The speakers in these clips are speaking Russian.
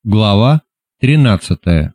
Глава 13.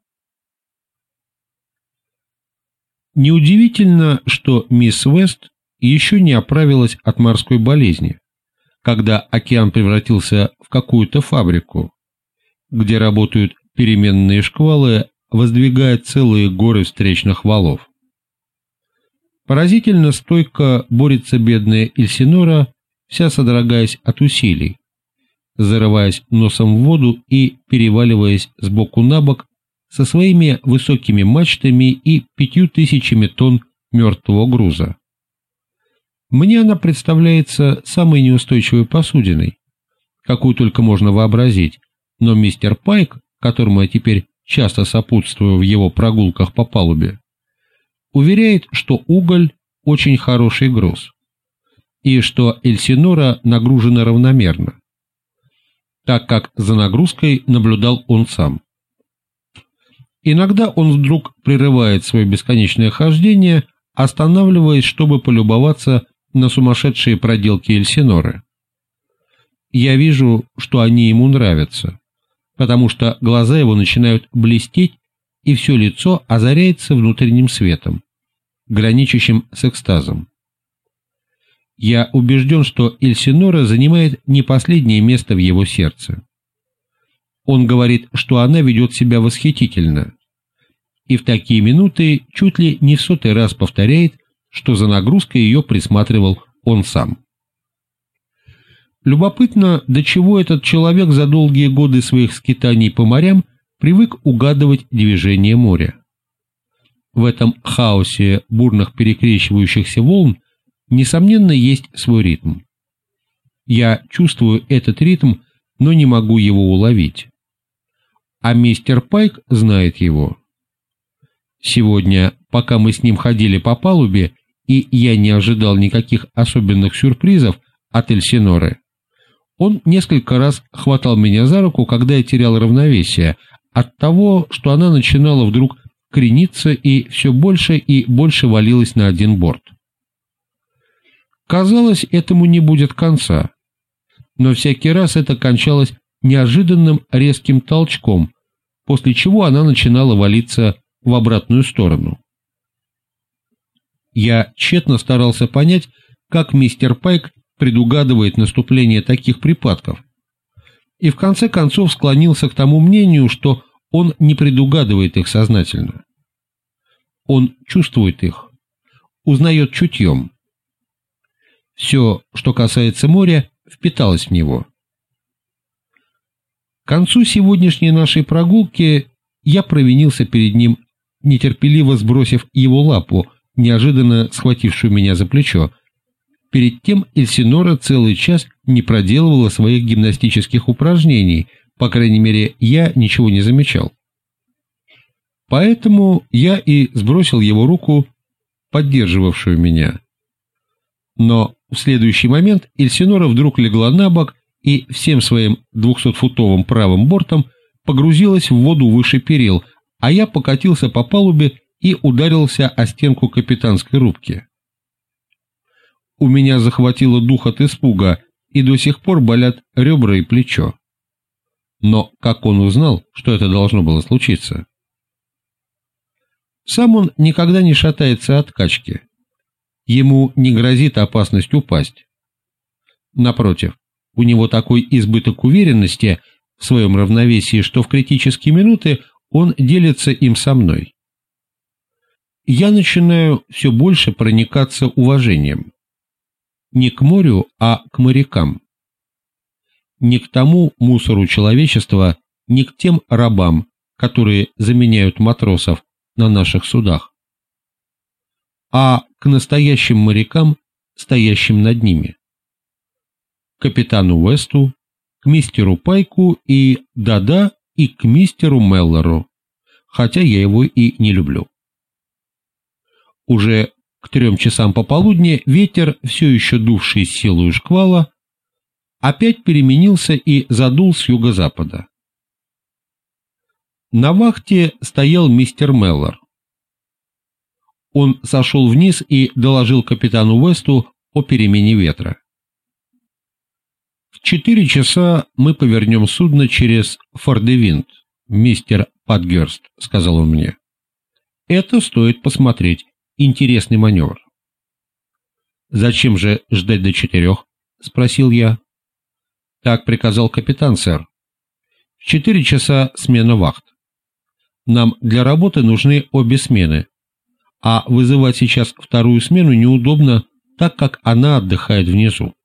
Неудивительно, что мисс Уэст еще не оправилась от морской болезни, когда океан превратился в какую-то фабрику, где работают переменные шквалы, воздвигая целые горы встречных валов. Поразительно стойко борется бедная Эльсинора, вся содрогаясь от усилий, зарываясь носом в воду и переваливаясь с боку на бок со своими высокими мачтами и 5000 тонн мертвого груза. Мне она представляется самой неустойчивой посудиной, какую только можно вообразить, но мистер Пайк, которому я теперь часто сопутствую в его прогулках по палубе, уверяет, что уголь – очень хороший груз, и что Эльсинора нагружена равномерно, так как за нагрузкой наблюдал он сам. Иногда он вдруг прерывает свое бесконечное хождение, останавливаясь, чтобы полюбоваться на сумасшедшие проделки Эльсиноры. Я вижу, что они ему нравятся, потому что глаза его начинают блестеть, и все лицо озаряется внутренним светом, граничащим с экстазом. Я убежден, что Эльсинора занимает не последнее место в его сердце. Он говорит, что она ведет себя восхитительно, и в такие минуты чуть ли не в 100-й раз повторяет, что за нагрузкой ее присматривал он сам. Любопытно, до чего этот человек за долгие годы своих скитаний по морям привык угадывать движение моря. В этом хаосе бурных перекрещивающихся волн несомненно есть свой ритм. Я чувствую этот ритм, но не могу его уловить. А мистер Пайк знает его. Сегодня, пока мы с ним ходили по палубе, и я не ожидал никаких особенных сюрпризов от Эльсиноры, он несколько раз хватал меня за руку, когда я терял равновесие, от того, что она начинала вдруг крениться и все больше и больше валилась на один борт. Казалось, этому не будет конца, но всякий раз это кончалось неожиданным резким толчком, после чего она начинала валиться в обратную сторону. Я тщетно старался понять, как мистер Пайк предугадывает наступление таких припадков, и в конце концов склонился к тому мнению, что он не предугадывает их сознательно. Он чувствует их, узнает чутьем. Все, что касается моря, впиталось в него. К концу сегодняшней нашей прогулки я провинился перед ним, нетерпеливо сбросив его лапу, неожиданно схватившую меня за плечо. Перед тем Эльсинора целый час не проделывала своих гимнастических упражнений, по крайней мере, я ничего не замечал. Поэтому я и сбросил его руку, поддерживавшую меня. Но в следующий момент Эльсинора вдруг легла на бок и всем своим 200-футовым правым бортом погрузилась в воду выше перил, а я покатился по палубе и ударился о стенку капитанской рубки. У меня захватило дух от испуга, и до сих пор болят ребра и плечо. Но как он узнал, что это должно было случиться? Сам он никогда не шатается от качки. Ему не грозит опасность упасть. Напротив, у него такой избыток уверенности в своем равновесии, что в критические минуты он делится им со мной. Я начинаю все больше проникаться уважением. Не к морю, а к морякам. Не к тому мусору человечества, не к тем рабам, которые заменяют матросов на наших судах, а к настоящим морякам, стоящим над ними. К капитану Уэсту, к мистеру Пайку и, да-да, и к мистеру Меллору, хотя я его и не люблю. Уже к 3 часам пополудни ветер, все еще дувший с силою шквала, опять переменился и задул с юго-запада. На вахте стоял мистер Меллор. Он сошел вниз и доложил капитану Уэсту о перемене ветра. В 4 часа мы повернем судно через Фордевинд, «Мистер Патгерст», — сказал он мне, — «это стоит посмотреть. Интересный маневр». «Зачем же ждать до 4?» — спросил я. «Так приказал капитан, сэр. В 4 часа смена вахт. Нам для работы нужны обе смены, а вызывать сейчас вторую смену неудобно, так как она отдыхает внизу».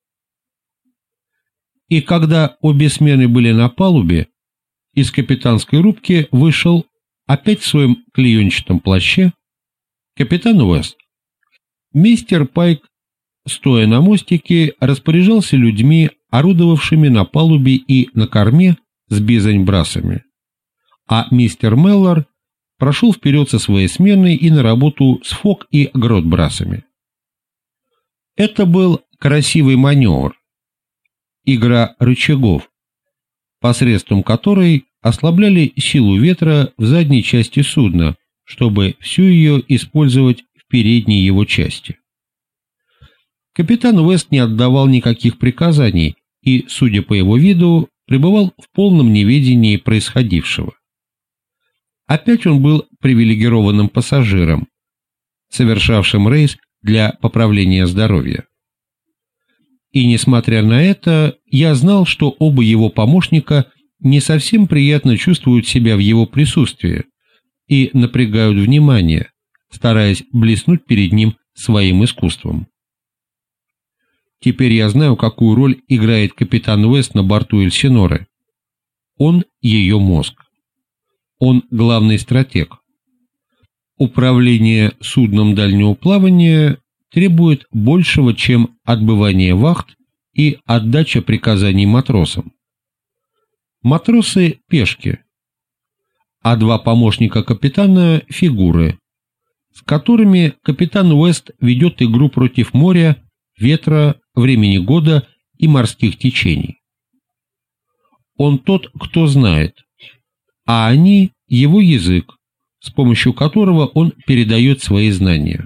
И когда обе смены были на палубе, из капитанской рубки вышел, опять в своем клеенчатом плаще, капитан Уэст. Мистер Пайк, стоя на мостике, распоряжался людьми, орудовавшими на палубе и на корме с бизань-брасами, а мистер Меллор прошел вперед со своей сменой и на работу с фок и грот-брасами. Это был красивый маневр, игра рычагов, посредством которой ослабляли силу ветра в задней части судна, чтобы всю ее использовать в передней его части. Капитан Уэст не отдавал никаких приказаний и, судя по его виду, пребывал в полном неведении происходившего. Опять он был привилегированным пассажиром, совершавшим рейс для поправления здоровья. И, несмотря на это, я знал, что оба его помощника не совсем приятно чувствуют себя в его присутствии и напрягают внимание, стараясь блеснуть перед ним своим искусством. Теперь я знаю, какую роль играет капитан Уэст на борту Эльсиноры. Он ее мозг. Он главный стратег. Управление судном дальнего плавания требует большего, чем отбывание вахт и отдача приказаний матросам. Матросы – пешки, а два помощника капитана – фигуры, с которыми капитан Уэст ведет игру против моря, ветра, времени года и морских течений. Он тот, кто знает, а они – его язык, с помощью которого он передает свои знания.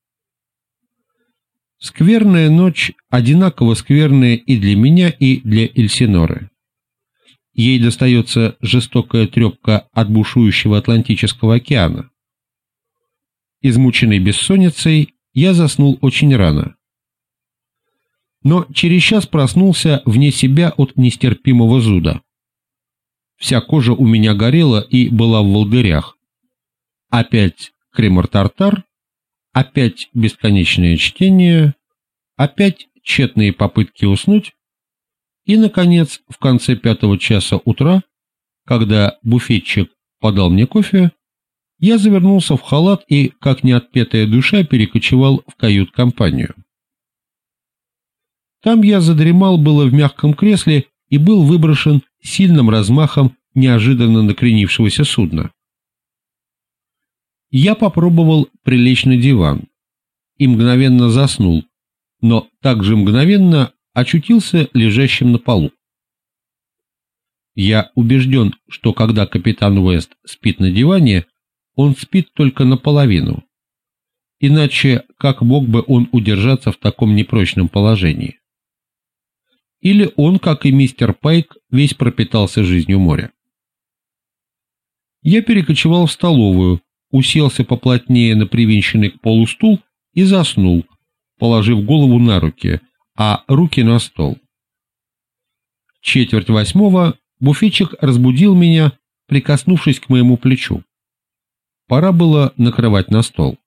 Скверная ночь одинаково скверная и для меня, и для Эльсиноры. Ей достается жестокая трепка от бушующего Атлантического океана. Измученный бессонницей, я заснул очень рано. Но через час проснулся вне себя от нестерпимого зуда. Вся кожа у меня горела и была в волдырях. Опять кремор-тартар, опять бесконечное чтение, опять тщетные попытки уснуть, и, наконец, в конце 5 часа утра, когда буфетчик подал мне кофе, я завернулся в халат и, как неотпетая душа, перекочевал в кают-компанию. Там я задремал было в мягком кресле и был выброшен сильным размахом неожиданно накренившегося судна. Я попробовал прилечь на диван и мгновенно заснул, но также мгновенно очутился лежащим на полу. Я убежден, что когда капитан Уэст спит на диване, он спит только наполовину. Иначе как мог бы он удержаться в таком непрочном положении? Или он, как и мистер Пайк, весь пропитался жизнью моря? Я перекочевал в столовую, уселся поплотнее на привинченный к полу стул и заснул, положив голову на руки, а руки на стол. 7:45 буфетчик разбудил меня, прикоснувшись к моему плечу. Пора было накрывать на стол.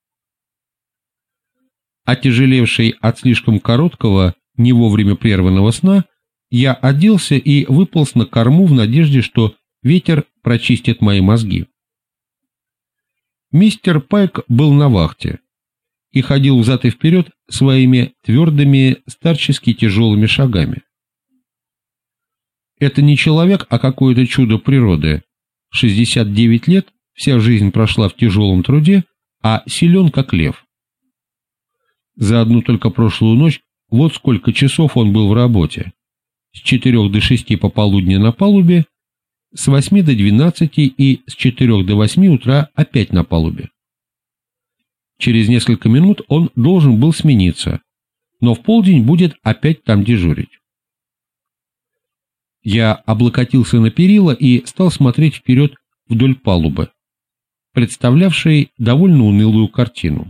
Отяжелевший от слишком короткого, не вовремя прерванного сна, я оделся и выполз на корму в надежде, что ветер прочистит мои мозги. Мистер Пайк был на вахте и ходил взад и вперед своими твердыми, старчески тяжелыми шагами. Это не человек, а какое-то чудо природы. 69 лет, вся жизнь прошла в тяжелом труде, а силен как лев. За одну только прошлую ночь вот сколько часов он был в работе. С 4 до 6 пополудни на палубе, с 8 до 12 и с 4 до 8 утра опять на палубе. Через несколько минут он должен был смениться, но в полдень будет опять там дежурить. Я облокотился на перила и стал смотреть вперед вдоль палубы, представлявшей довольно унылую картину.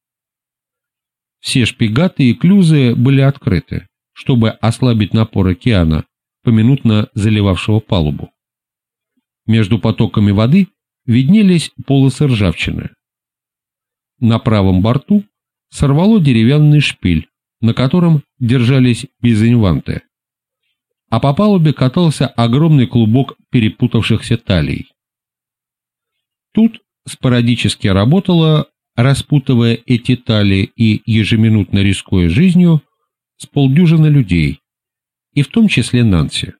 Все шпигаты и клюзы были открыты, чтобы ослабить напор океана, поминутно заливавшего палубу. Между потоками воды виднелись полосы ржавчины. На правом борту сорвало деревянный шпиль, на котором держались бизоньванты, а по палубе катался огромный клубок перепутавшихся талий. Тут спорадически работала, распутывая эти талии и ежеминутно рискуя жизнью, с полдюжины людей, и в том числе Нанси.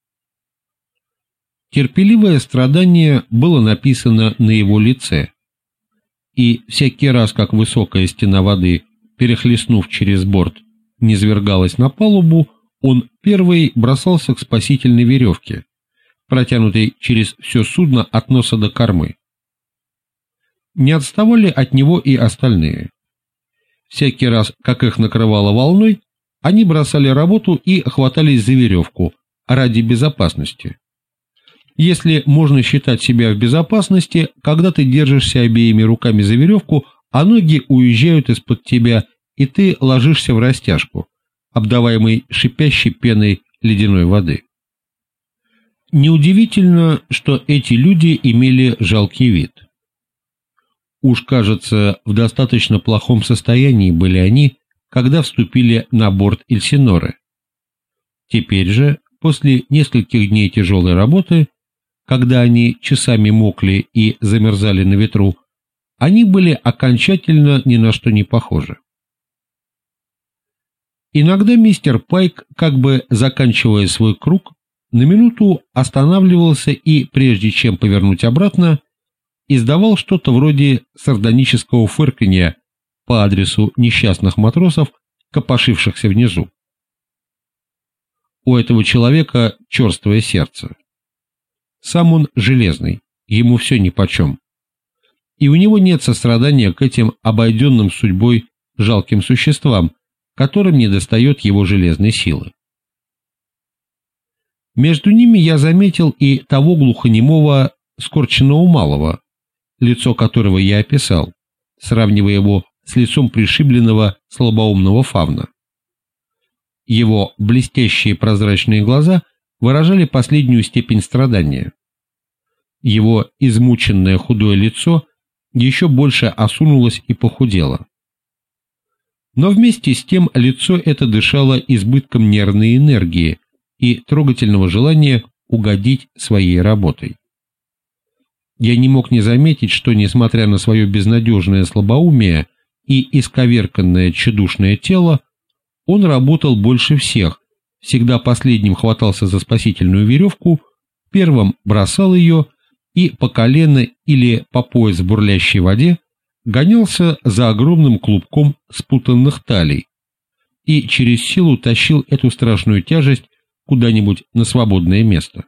Терпеливое страдание было написано на его лице, и всякий раз, как высокая стена воды, перехлестнув через борт, низвергалась на палубу, он первый бросался к спасительной веревке, протянутой через все судно от носа до кормы. Не отставали от него и остальные. Всякий раз, как их накрывало волной, они бросали работу и хватались за веревку ради безопасности. Если можно считать себя в безопасности, когда ты держишься обеими руками за веревку, а ноги уезжают из-под тебя, и ты ложишься в растяжку, обдаваемый шипящей пеной ледяной воды. Неудивительно, что эти люди имели жалкий вид. Уж, кажется, в достаточно плохом состоянии были они, когда вступили на борт Эльсиноры. Теперь же, после нескольких дней тяжелой работы, когда они часами мокли и замерзали на ветру, они были окончательно ни на что не похожи. Иногда мистер Пайк, как бы заканчивая свой круг, на минуту останавливался и, прежде чем повернуть обратно, издавал что-то вроде сардонического фырканья по адресу несчастных матросов, копошившихся внизу. У этого человека черствое сердце. Сам он железный, ему все нипочем. И у него нет сострадания к этим обойденным судьбой жалким существам, которым недостает его железной силы. Между ними я заметил и того глухонемого скорченного малого, лицо которого я описал, сравнивая его с лицом пришибленного слабоумного фавна. Его блестящие прозрачные глаза выражали последнюю степень страдания. Его измученное худое лицо еще больше осунулось и похудело. Но вместе с тем лицо это дышало избытком нервной энергии и трогательного желания угодить своей работой. Я не мог не заметить, что, несмотря на свое безнадежное слабоумие и исковерканное тщедушное тело, он работал больше всех, всегда последним хватался за спасительную веревку, первым бросал ее и по колено или по пояс в бурлящей воде гонялся за огромным клубком спутанных талий и через силу тащил эту страшную тяжесть куда-нибудь на свободное место.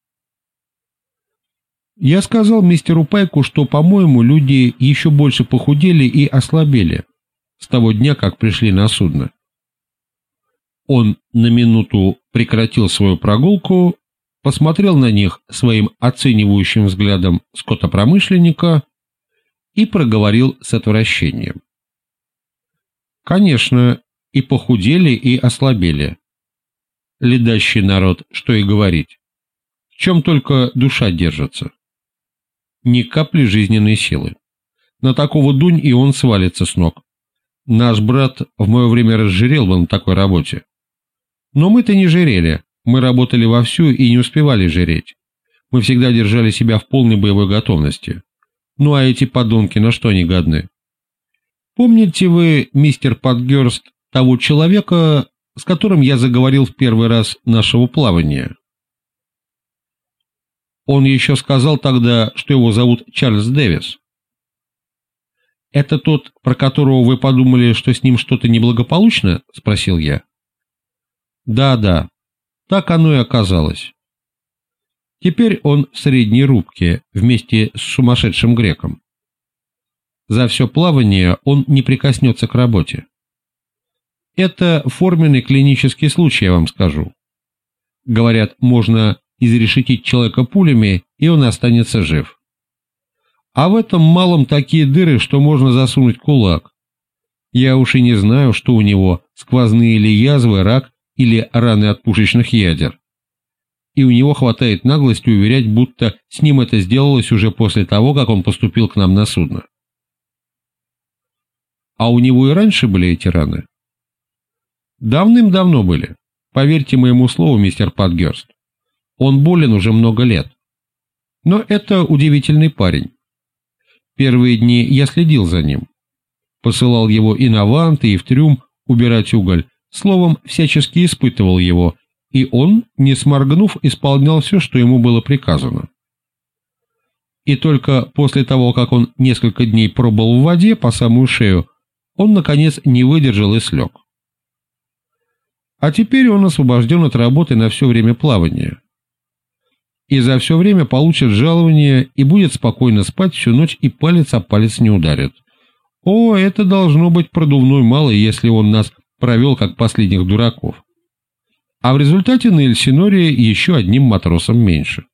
Я сказал мистеру Пайку, что, по-моему, люди еще больше похудели и ослабели с того дня, как пришли на судно. Он на минуту прекратил свою прогулку, посмотрел на них своим оценивающим взглядом скотопромышленника и проговорил с отвращением. Конечно, и похудели, и ослабели. Ледащий народ, что и говорить. В чем только душа держится. Ни капли жизненной силы. На такого дунь и он свалится с ног. Наш брат в мое время разжирел бы на такой работе. Но мы-то не жирели, мы работали вовсю и не успевали жиреть. Мы всегда держали себя в полной боевой готовности. Ну а эти подонки на что они годны? Помните вы, мистер Патгерст, того человека, с которым я заговорил в первый раз нашего плавания? Он еще сказал тогда, что его зовут Чарльз Дэвис. «Это тот, про которого вы подумали, что с ним что-то неблагополучно?» — спросил я. «Да, так оно и оказалось. Теперь он в средней рубке вместе с сумасшедшим греком. За все плавание он не прикоснется к работе. Это форменный клинический случай, я вам скажу. Говорят, можно изрешетить человека пулями, и он останется жив. А в этом малом такие дыры, что можно засунуть кулак. Я уж и не знаю, что у него, сквозные ли язвы, рак или раны от пушечных ядер. И у него хватает наглости уверять, будто с ним это сделалось уже после того, как он поступил к нам на судно. А у него и раньше были эти раны? Давным-давно были. Поверьте моему слову, мистер Патгерст. Он болен уже много лет. Но это удивительный парень. Первые дни я следил за ним. Посылал его и на ванты, и в трюм убирать уголь. Словом, всячески испытывал его, и он, не сморгнув, исполнял все, что ему было приказано. И только после того, как он несколько дней пробыл в воде по самую шею, он, наконец, не выдержал и слег. А теперь он освобожден от работы на все время плавания. И за все время получит жалование и будет спокойно спать всю ночь, и палец о палец не ударит. О, это должно быть продувной малый, если он нас провел как последних дураков. А в результате на Эльсиноре еще одним матросом меньше.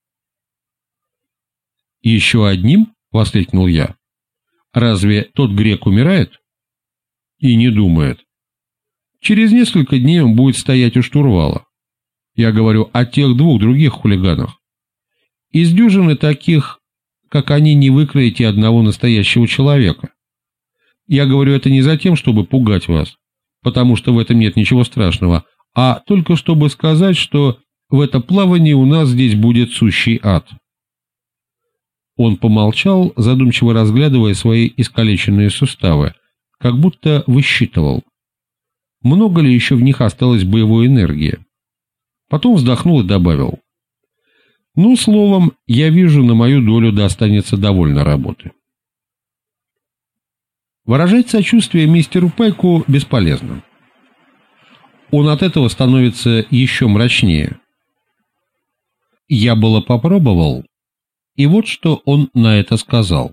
«Еще одним?» — воскликнул я. «Разве тот грек умирает?» «И не думает. Через несколько дней он будет стоять у штурвала. Я говорю о тех двух других хулиганах. Из дюжины таких, как они, не выкроете одного настоящего человека. Я говорю это не за тем, чтобы пугать вас, потому что в этом нет ничего страшного, а только чтобы сказать, что в это плавание у нас здесь будет сущий ад». Он помолчал, задумчиво разглядывая свои искалеченные суставы, как будто высчитывал, много ли еще в них осталось боевой энергии. Потом вздохнул и добавил: «Ну, словом, я вижу, на мою долю достанется довольно работы». Выражать сочувствие мистеру Пайку бесполезно. Он от этого становится еще мрачнее. Я было попробовал, и вот что он на это сказал.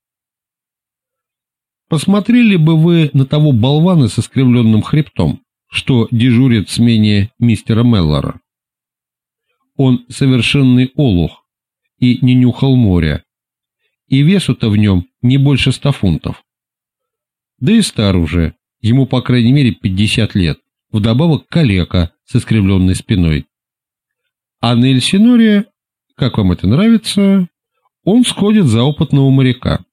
«Посмотрели бы вы на того болвана с искривленным хребтом, что дежурит в смене мистера Меллора. Он совершенный олух и не нюхал моря, и весу-то в нем не больше 100 фунтов. Да и стар уже, ему по крайней мере 50 лет, вдобавок калека с искривленной спиной. А на Эльсиноре, как вам это нравится, он сходит за опытного моряка.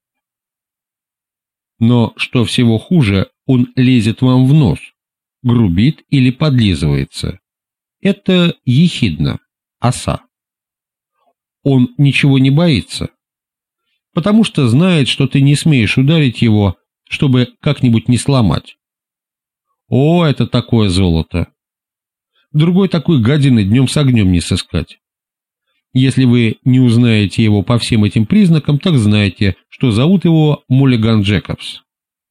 Но, что всего хуже, он лезет вам в нос, грубит или подлизывается. Это ехидна, оса. Он ничего не боится, потому что знает, что ты не смеешь ударить его, чтобы как-нибудь не сломать. О, это такое золото! Другой такой гадины днем с огнем не сыскать. Если вы не узнаете его по всем этим признакам, так знайте, что зовут его Муллиган Джекобс.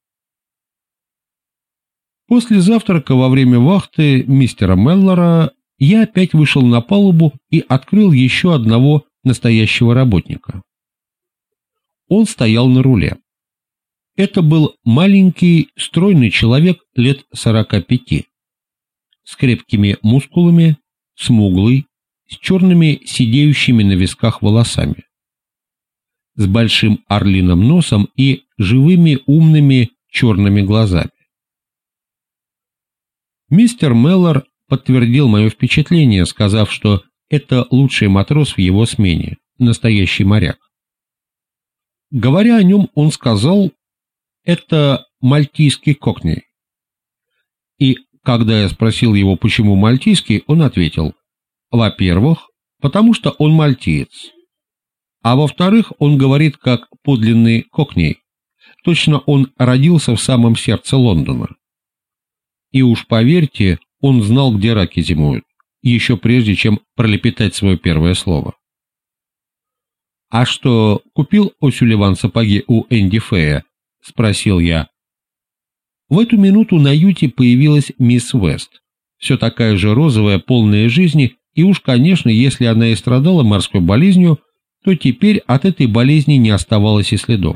После завтрака во время вахты мистера Меллора я опять вышел на палубу и открыл еще одного настоящего работника. Он стоял на руле. Это был маленький, стройный человек лет 45, с крепкими мускулами, смуглый, с черными сидеющими на висках волосами, с большим орлиным носом и живыми умными черными глазами. Мистер Меллор подтвердил мое впечатление, сказав, что это лучший матрос в его смене, настоящий моряк. Говоря о нем, он сказал: «Это мальтийский кокни». И когда я спросил его, почему мальтийский, он ответил: «Во-первых, потому что он мальтиец, а во-вторых, он говорит как подлинный кокни, точно он родился в самом сердце Лондона». И уж поверьте, он знал, где раки зимуют, еще прежде, чем пролепетать свое первое слово. «А что, купил О'Сюлливан сапоги у Энди Фея?» — спросил я. В эту минуту на юте появилась мисс Вест, все такая же розовая, полная жизни, и уж, конечно, если она и страдала морской болезнью, то теперь от этой болезни не оставалось и следов.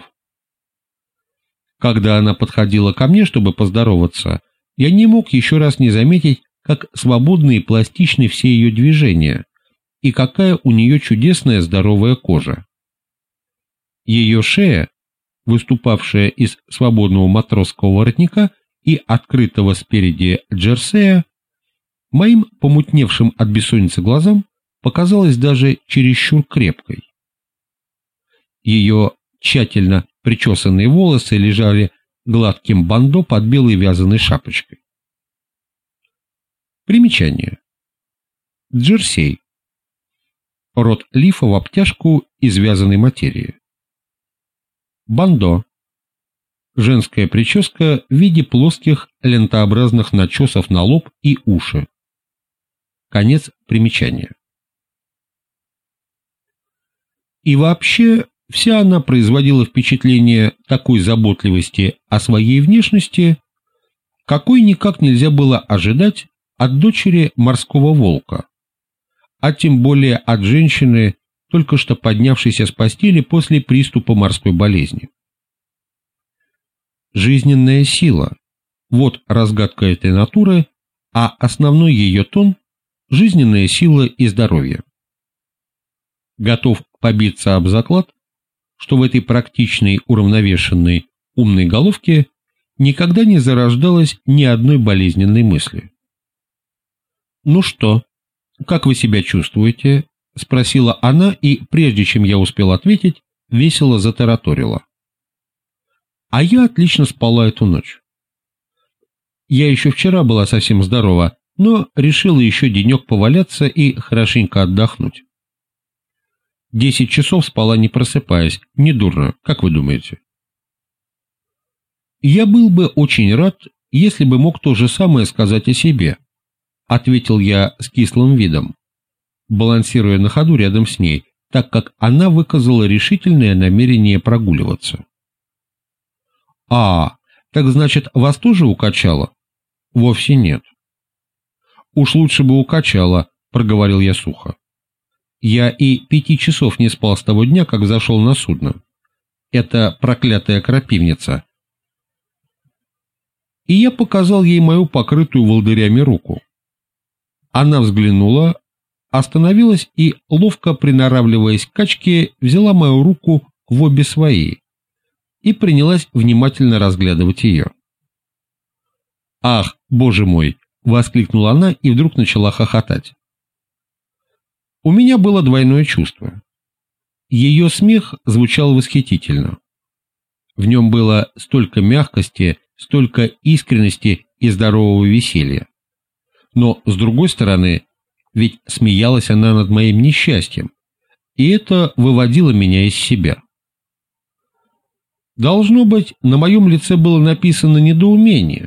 Когда она подходила ко мне, чтобы поздороваться, я не мог еще раз не заметить, как свободны и пластичны все ее движения, и какая у нее чудесная здоровая кожа. Ее шея, выступавшая из свободного матросского воротника и открытого спереди джерсея, моим помутневшим от бессонницы глазам показалась даже чересчур крепкой. Ее тщательно причесанные волосы лежали гладким бандо под белой вязаной шапочкой. Примечание. Джерсей. Род лифа в обтяжку из вязаной материи. Бандо. Женская прическа в виде плоских лентообразных начесов на лоб и уши. Конец примечания. И вообще, вся она производила впечатление такой заботливости о своей внешности, какой никак нельзя было ожидать от дочери морского волка, а тем более от женщины, только что поднявшейся с постели после приступа морской болезни. Жизненная сила – вот разгадка этой натуры, а основной ее тон – жизненная сила и здоровье. Готов побиться об заклад, что в этой практичной, уравновешенной, умной головке никогда не зарождалось ни одной болезненной мысли. «Ну что, как вы себя чувствуете?» — спросила она, и, прежде чем я успел ответить, весело затараторила. «А я отлично спала эту ночь. Я еще вчера была совсем здорова, но решила еще денек поваляться и хорошенько отдохнуть. 10 часов спала, не просыпаясь. Недурно, как вы думаете?» «Я был бы очень рад, если бы мог то же самое сказать о себе», — ответил я с кислым видом, балансируя на ходу рядом с ней, так как она выказала решительное намерение прогуливаться. «А, так значит, вас тоже укачало?» «Вовсе нет». «Уж лучше бы укачало», — проговорил я сухо. «Я и 5 часов не спал с того дня, как зашел на судно. Это проклятая крапивница». И я показал ей мою покрытую волдырями руку. Она взглянула, остановилась и, ловко приноравливаясь к качке, взяла мою руку в обе свои и принялась внимательно разглядывать ее. «Ах, боже мой!» — воскликнула она и вдруг начала хохотать. У меня было двойное чувство. Ее смех звучал восхитительно. В нем было столько мягкости, столько искренности и здорового веселья. Но, с другой стороны, ведь смеялась она над моим несчастьем, и это выводило меня из себя. Должно быть, на моем лице было написано недоумение,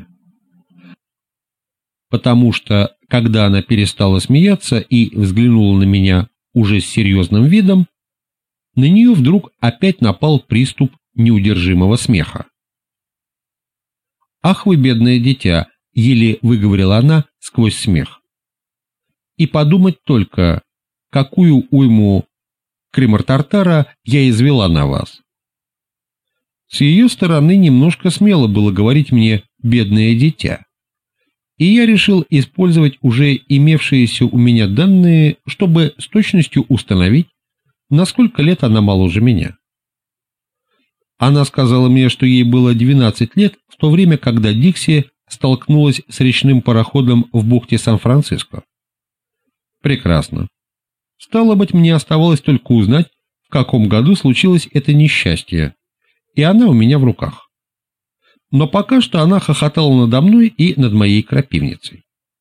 потому что, когда она перестала смеяться и взглянула на меня уже с серьезным видом, на нее вдруг опять напал приступ неудержимого смеха. «Ах вы, бедное дитя!» — еле выговорила она сквозь смех. «И подумать только, какую уйму кремор-тартара я извела на вас!» С ее стороны немножко смело было говорить мне «бедное дитя», и я решил использовать уже имевшиеся у меня данные, чтобы с точностью установить, на сколько лет она моложе меня. Она сказала мне, что ей было 12 лет, в то время, когда Дикси столкнулась с речным пароходом в бухте Сан-Франциско. Прекрасно. Стало быть, мне оставалось только узнать, в каком году случилось это несчастье, и она у меня в руках. Но пока что она хохотала надо мной и над моей крапивницей.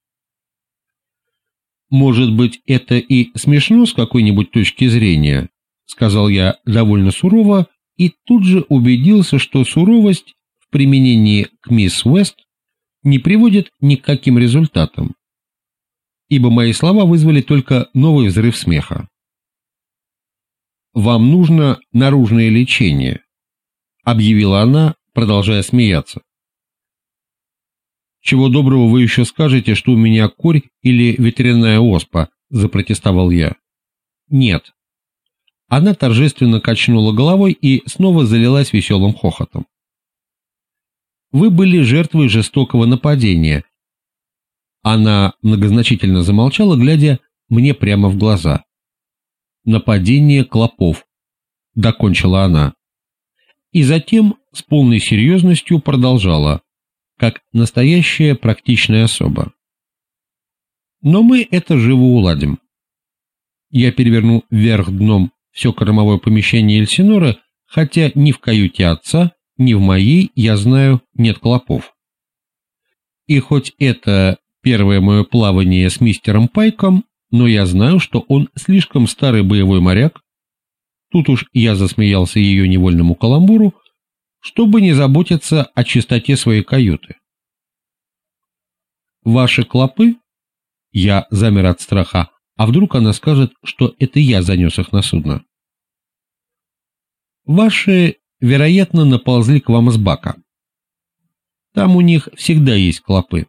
«Может быть, это и смешно с какой-нибудь точки зрения», — сказал я довольно сурово, и тут же убедился, что суровость в применении к мисс Уэст не приводит ни к каким результатам, ибо мои слова вызвали только новый взрыв смеха. «Вам нужно наружное лечение», — объявила она, продолжая смеяться. «Чего доброго вы еще скажете, что у меня корь или ветряная оспа», — запротестовал я. «Нет». Она торжественно качнула головой и снова залилась веселым хохотом. «Вы были жертвой жестокого нападения, Она многозначительно замолчала, глядя мне прямо в глаза. «Нападение клопов», — докончила она. И затем с полной серьезностью продолжала, как настоящая практичная особа. «Но мы это живо уладим». Я переверну вверх дном все кормовое помещение Эльсинора, хотя ни в каюте отца, ни в моей, я знаю, нет клопов. И хоть это первое мое плавание с мистером Пайком, но я знаю, что он слишком старый боевой моряк, тут уж я засмеялся ее невольному каламбуру, чтобы не заботиться о чистоте своей каюты. Ваши клопы? Я замер от страха, а вдруг она скажет, что это я занес их на судно? Ваши, вероятно, наползли к вам с бака. Там у них всегда есть клопы.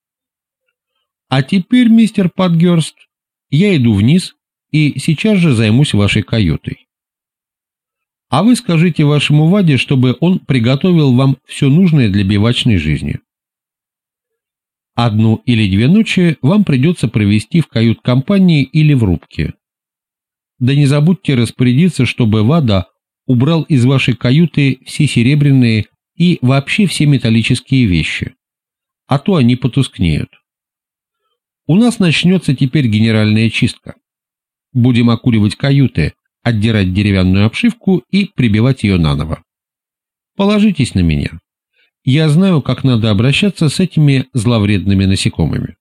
А теперь, мистер Патгерст, я иду вниз и сейчас же займусь вашей каютой. А вы скажите вашему Ваде, чтобы он приготовил вам все нужное для бивачной жизни. 1 или 2 ночи вам придется провести в кают-компании или в рубке. Да не забудьте распорядиться, чтобы Вада убрал из вашей каюты все серебряные и вообще все металлические вещи, а то они потускнеют. У нас начнется теперь генеральная чистка. Будем окуривать каюты, отдирать деревянную обшивку и прибивать ее наново. Положитесь на меня. Я знаю, как надо обращаться с этими зловредными насекомыми.